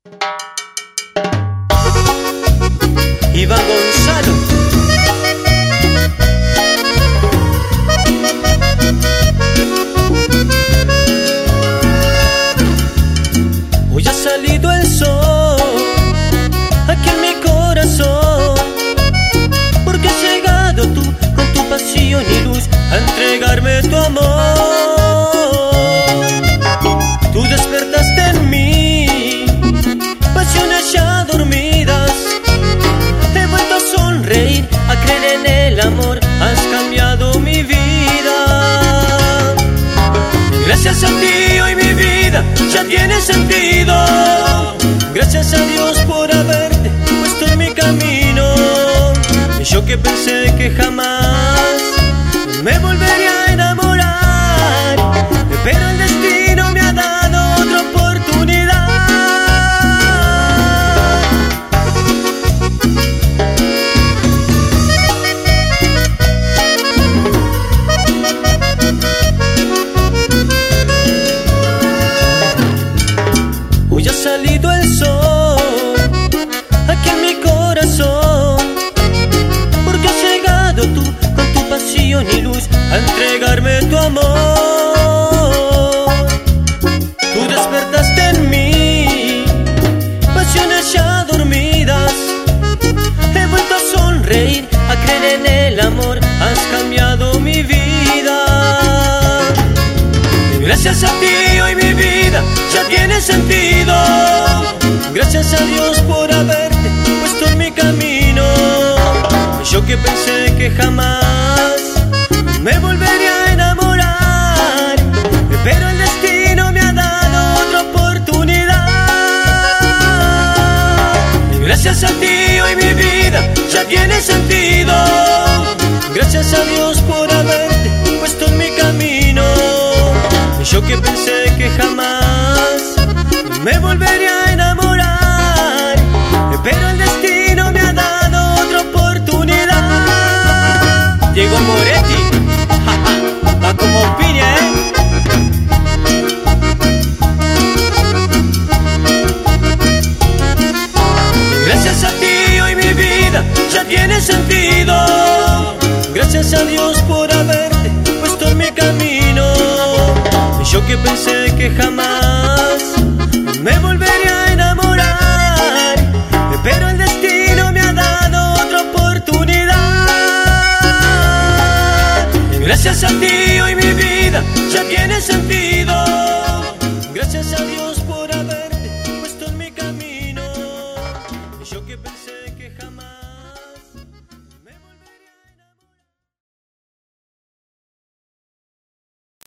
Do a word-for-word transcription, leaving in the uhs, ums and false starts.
Iván Gonzalo. Hoy ha salido el sol aquí en mi corazón, porque has llegado tú con tu pasión y luz a entregarme tu amor. Tú despertaste en mí pasiones ya dormidas. He vuelto a sonreír, a creer en el amor. Has cambiado mi vida. Gracias a ti hoy mi vida ya tiene sentido. Gracias a Dios por haberte puesto en mi camino. Y yo que pensé que jamás me volvería a enamorar, pero el destino me ha dado otra oportunidad. Hoy ha salido el sol aquí en mi corazón, porque has llegado tú con tu pasión y luz a entregarme tu amor. Tú despertaste en mí pasiones ya dormidas. He vuelto a sonreír, a creer en el amor. Has cambiado mi vida. Gracias a ti hoy mi vida ya tiene sentido. Gracias a Dios por haberte puesto en mi camino. Yo que pensé que jamás me volvería a enamorar, pero el destino me ha dado otra oportunidad. Gracias a ti hoy mi vida ya tiene sentido. Gracias a Dios por haberte puesto en mi camino. Yo que pensé que jamás me volvería a enamorar, pero el destino me ha dado otra oportunidad. Diego Moretti, va como piña, ¿eh? Gracias a ti hoy mi vida ya tiene sentido. Gracias a Dios por haberte puesto en mi camino. Yo que pensé que jamás me volvería a enamorar, pero el destino me ha dado otra oportunidad. Gracias a ti hoy mi vida ya tiene sentido. Gracias a Dios por haberte puesto en mi camino. Yo que